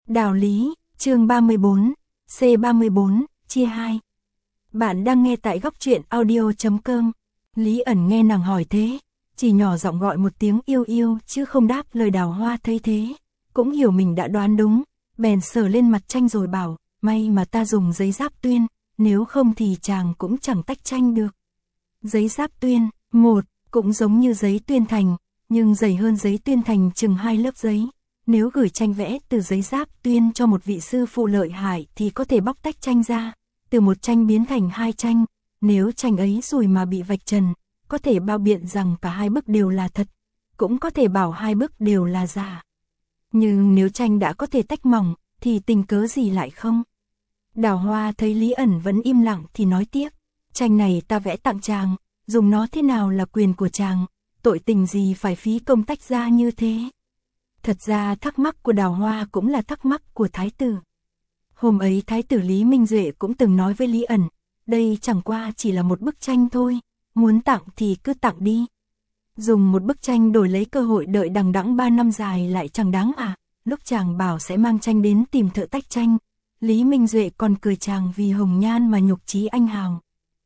Đạo lý, chương 34, C34, chia 2. Bạn đang nghe tại góc truyện audio.com. Lý ẩn nghe nàng hỏi thế, chỉ nhỏ giọng gọi một tiếng yêu yêu chứ không đáp lời. Đào Hoa thấy thế, cũng hiểu mình đã đoán đúng, bèn sờ lên mặt tranh rồi bảo, may mà ta dùng giấy giáp tuyên, nếu không thì chàng cũng chẳng tách tranh được. Giấy giáp tuyên, cũng giống như giấy tuyên thành, nhưng dày hơn giấy tuyên thành chừng 2 lớp giấy. Nếu gửi tranh vẽ từ giấy giáp tuyên cho một vị sư phụ lợi hại thì có thể bóc tách tranh ra, từ một tranh biến thành 2 tranh. Nếu tranh ấy rủi mà bị vạch trần, có thể bao biện rằng cả 2 bức đều là thật, cũng có thể bảo 2 bức đều là giả. Nhưng nếu tranh đã có thể tách mỏng, thì tình cớ gì lại không? Đào Hoa thấy Lý ẩn vẫn im lặng thì nói tiếp, tranh này ta vẽ tặng chàng, dùng nó thế nào là quyền của chàng, tội tình gì phải phí công tách ra như thế. Thật ra thắc mắc của Đào Hoa cũng là thắc mắc của Thái tử. Hôm ấy Thái tử Lý Minh Duệ cũng từng nói với Lý ẩn, đây chẳng qua chỉ là một bức tranh thôi, muốn tặng thì cứ tặng đi. Dùng một bức tranh đổi lấy cơ hội đợi đằng đẵng 3 năm dài lại chẳng đáng à. Lúc chàng bảo sẽ mang tranh đến tìm thợ tách tranh, Lý Minh Duệ còn cười chàng vì hồng nhan mà nhục chí anh hào.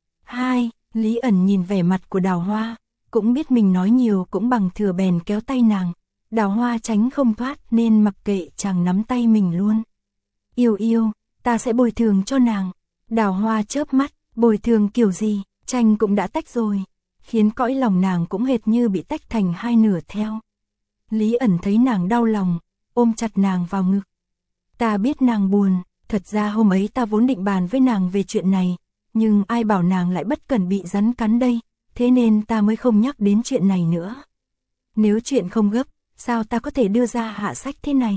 Lý ẩn nhìn vẻ mặt của Đào Hoa, cũng biết mình nói nhiều cũng bằng thừa bèn kéo tay nàng. Đào Hoa tránh không thoát nên mặc kệ chàng nắm tay mình luôn. Yêu yêu, ta sẽ bồi thường cho nàng. Đào Hoa chớp mắt, bồi thường kiểu gì, tranh cũng đã tách rồi, khiến cõi lòng nàng cũng hệt như bị tách thành 2 nửa theo. Lý ẩn thấy nàng đau lòng, ôm chặt nàng vào ngực. Ta biết nàng buồn, thật ra hôm ấy ta vốn định bàn với nàng về chuyện này, nhưng ai bảo nàng lại bất cẩn bị rắn cắn đây, thế nên ta mới không nhắc đến chuyện này nữa. Nếu chuyện không gấp, sao ta có thể đưa ra hạ sách thế này?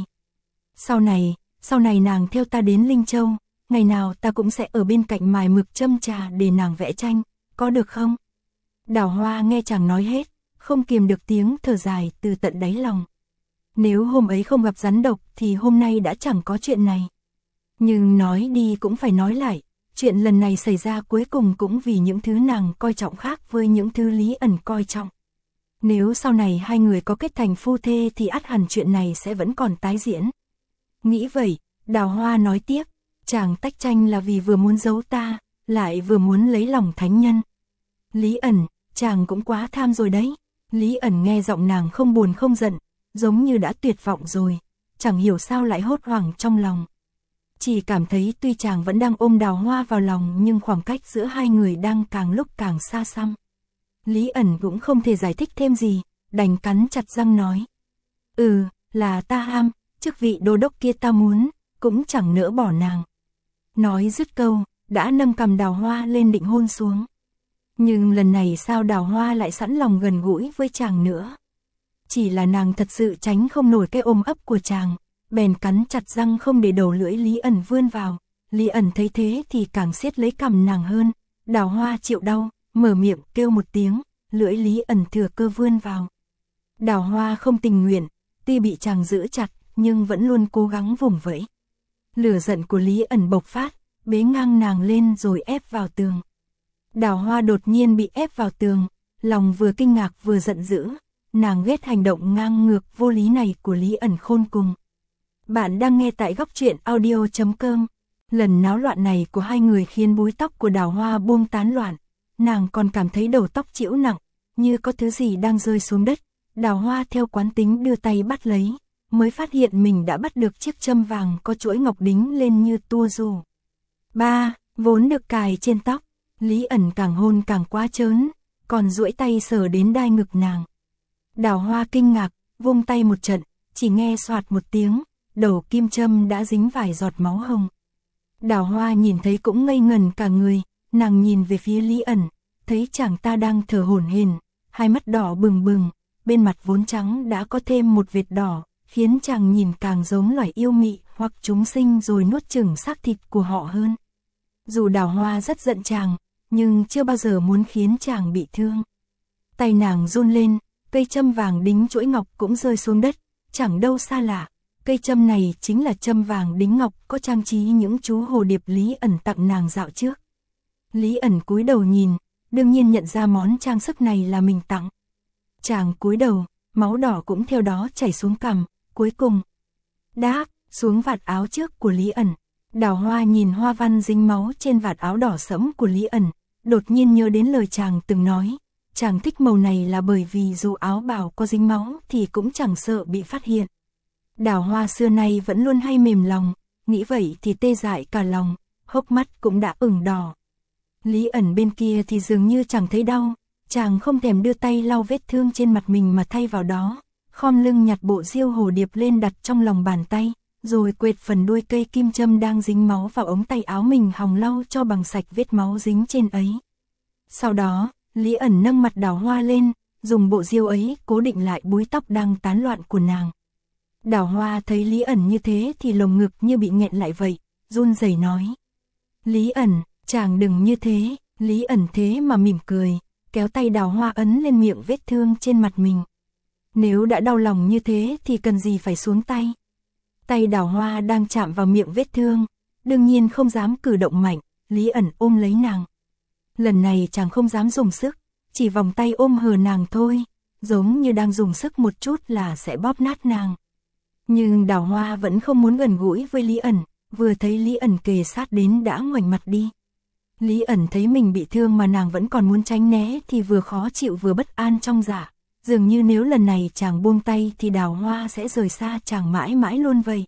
Sau này nàng theo ta đến Linh Châu, ngày nào ta cũng sẽ ở bên cạnh mài mực châm trà để nàng vẽ tranh, có được không? Đào Hoa nghe chàng nói hết, không kiềm được tiếng thở dài từ tận đáy lòng. Nếu hôm ấy không gặp rắn độc thì hôm nay đã chẳng có chuyện này. Nhưng nói đi cũng phải nói lại, chuyện lần này xảy ra cuối cùng cũng vì những thứ nàng coi trọng khác với những thứ Lý ẩn coi trọng. Nếu sau này 2 người có kết thành phu thê thì ắt hẳn chuyện này sẽ vẫn còn tái diễn. Nghĩ vậy, Đào Hoa nói tiếp, chàng tách tranh là vì vừa muốn giấu ta, lại vừa muốn lấy lòng thánh nhân. Lý ẩn, chàng cũng quá tham rồi đấy. Lý ẩn nghe giọng nàng không buồn không giận, giống như đã tuyệt vọng rồi, chẳng hiểu sao lại hốt hoảng trong lòng. Chỉ cảm thấy tuy chàng vẫn đang ôm Đào Hoa vào lòng nhưng khoảng cách giữa 2 người đang càng lúc càng xa xăm. Lý ẩn cũng không thể giải thích thêm gì, đành cắn chặt răng nói. Là ta ham, chức vị đô đốc kia ta muốn, cũng chẳng nỡ bỏ nàng. Nói dứt câu, đã nâng cằm Đào Hoa lên định hôn xuống. Nhưng lần này sao Đào Hoa lại sẵn lòng gần gũi với chàng nữa. Chỉ là nàng thật sự tránh không nổi cái ôm ấp của chàng, bèn cắn chặt răng không để đầu lưỡi Lý ẩn vươn vào. Lý ẩn thấy thế thì càng siết lấy cằm nàng hơn. Đào Hoa chịu đau, mở miệng kêu một tiếng, lưỡi Lý ẩn thừa cơ vươn vào. Đào Hoa không tình nguyện, tuy bị chàng giữ chặt, nhưng vẫn luôn cố gắng vùng vẫy. Lửa giận của Lý ẩn bộc phát, bế ngang nàng lên rồi ép vào tường. Đào Hoa đột nhiên bị ép vào tường, lòng vừa kinh ngạc vừa giận dữ, nàng ghét hành động ngang ngược vô lý này của Lý ẩn khôn cùng. Bạn đang nghe tại góc truyện audio.com. Lần náo loạn này của 2 người khiến búi tóc của Đào Hoa buông tán loạn, nàng còn cảm thấy đầu tóc chĩu nặng, như có thứ gì đang rơi xuống đất. Đào Hoa theo quán tính đưa tay bắt lấy, mới phát hiện mình đã bắt được chiếc châm vàng có chuỗi ngọc đính lên như tua rủ. Vốn được cài trên tóc, Lý ẩn càng hôn càng quá trớn, còn duỗi tay sờ đến đai ngực nàng. Đào Hoa kinh ngạc, vung tay một trận, chỉ nghe xoạt một tiếng, đầu kim châm đã dính vài giọt máu hồng. Đào Hoa nhìn thấy cũng ngây ngần cả người, nàng nhìn về phía Lý ẩn, thấy chàng ta đang thở hổn hển, 2 mắt đỏ bừng bừng, bên mặt vốn trắng đã có thêm một vệt đỏ, khiến chàng nhìn càng giống loài yêu mị hoặc chúng sinh rồi nuốt chửng xác thịt của họ hơn. Dù Đào Hoa rất giận chàng, nhưng chưa bao giờ muốn khiến chàng bị thương. Tay nàng run lên, cây châm vàng đính chuỗi ngọc cũng rơi xuống đất, chẳng đâu xa lạ. Cây châm này chính là châm vàng đính ngọc có trang trí những chú hồ điệp Lý ẩn tặng nàng dạo trước. Lý ẩn cúi đầu nhìn, đương nhiên nhận ra món trang sức này là mình tặng. Chàng cúi đầu, máu đỏ cũng theo đó chảy xuống cằm, cuối cùng xuống vạt áo trước của Lý ẩn. Đào Hoa nhìn hoa văn dính máu trên vạt áo đỏ sẫm của Lý ẩn, đột nhiên nhớ đến lời chàng từng nói, chàng thích màu này là bởi vì dù áo bào có dính máu thì cũng chẳng sợ bị phát hiện. Đào Hoa xưa nay vẫn luôn hay mềm lòng, nghĩ vậy thì tê dại cả lòng, hốc mắt cũng đã ửng đỏ. Lý ẩn bên kia thì dường như chẳng thấy đau, chàng không thèm đưa tay lau vết thương trên mặt mình mà thay vào đó, khom lưng nhặt bộ diêu hồ điệp lên đặt trong lòng bàn tay, rồi quệt phần đuôi cây kim châm đang dính máu vào ống tay áo mình hòng lau cho bằng sạch vết máu dính trên ấy. Sau đó, Lý ẩn nâng mặt Đào Hoa lên, dùng bộ diêu ấy cố định lại búi tóc đang tán loạn của nàng. Đào Hoa thấy Lý ẩn như thế thì lồng ngực như bị nghẹn lại vậy, run rẩy nói. Lý ẩn, chàng đừng như thế. Lý ẩn thế mà mỉm cười, kéo tay Đào Hoa ấn lên miệng vết thương trên mặt mình. Nếu đã đau lòng như thế thì cần gì phải xuống tay. Tay Đào Hoa đang chạm vào miệng vết thương, đương nhiên không dám cử động mạnh, Lý ẩn ôm lấy nàng. Lần này chàng không dám dùng sức, chỉ vòng tay ôm hờ nàng thôi, giống như đang dùng sức một chút là sẽ bóp nát nàng. Nhưng Đào Hoa vẫn không muốn gần gũi với Lý ẩn, vừa thấy Lý ẩn kề sát đến đã ngoảnh mặt đi. Lý ẩn thấy mình bị thương mà nàng vẫn còn muốn tránh né thì vừa khó chịu vừa bất an trong dạ. Dường như nếu lần này chàng buông tay thì Đào Hoa sẽ rời xa chàng mãi mãi luôn vậy.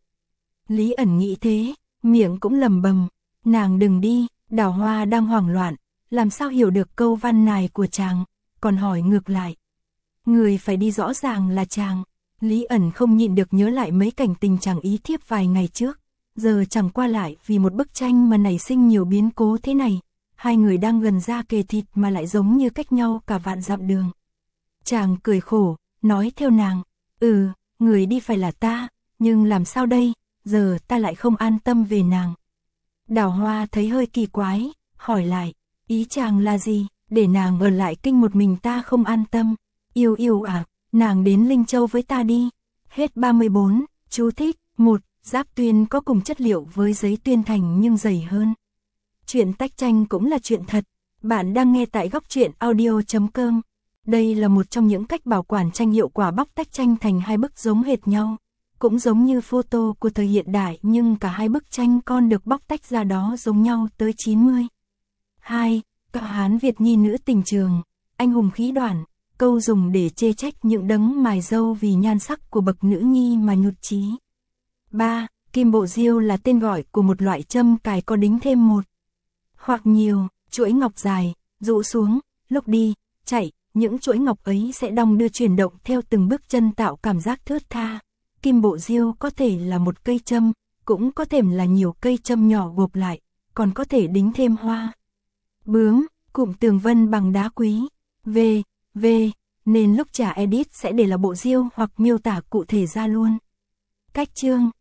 Lý ẩn nghĩ thế, miệng cũng lầm bầm, nàng đừng đi. Đào Hoa đang hoảng loạn, làm sao hiểu được câu văn này của chàng, còn hỏi ngược lại. Người phải đi rõ ràng là chàng. Lý ẩn không nhịn được nhớ lại mấy cảnh tình chàng ý thiếp vài ngày trước, giờ chẳng qua lại vì một bức tranh mà nảy sinh nhiều biến cố thế này. Hai người đang gần da kề thịt mà lại giống như cách nhau cả vạn dặm đường. Chàng cười khổ, nói theo nàng, người đi phải là ta, nhưng làm sao đây, giờ ta lại không an tâm về nàng. Đào Hoa thấy hơi kỳ quái, hỏi lại, ý chàng là gì, để nàng ở lại kinh một mình ta không an tâm. Yêu yêu à, nàng đến Linh Châu với ta đi. Hết 34, chú thích, 1, giáp tuyên có cùng chất liệu với giấy tuyên thành nhưng dày hơn. Chuyện tách tranh cũng là chuyện thật. Bạn đang nghe tại Góc Truyện Audio.com. Đây là một trong những cách bảo quản tranh hiệu quả bóc tách tranh thành hai bức giống hệt nhau. Cũng giống như photo của thời hiện đại nhưng cả hai bức tranh con được bóc tách ra đó giống nhau tới 90. 2. Cạo Hán Việt nhi nữ tình trường, anh hùng khí đoản, câu dùng để chê trách những đấng mài râu vì nhan sắc của bậc nữ nhi mà nhụt chí. 3. Kim bộ diêu là tên gọi của một loại châm cài có đính thêm một hoặc nhiều chuỗi ngọc dài, rũ xuống, lúc đi, chạy, những chuỗi ngọc ấy sẽ đong đưa chuyển động theo từng bước chân tạo cảm giác thướt tha. Kim bộ diêu có thể là một cây châm, cũng có thể là nhiều cây châm nhỏ gộp lại, còn có thể đính thêm hoa. Bướm, cụm tường vân bằng đá quý. V, nên lúc trả edit sẽ để là bộ diêu hoặc miêu tả cụ thể ra luôn. Cách chương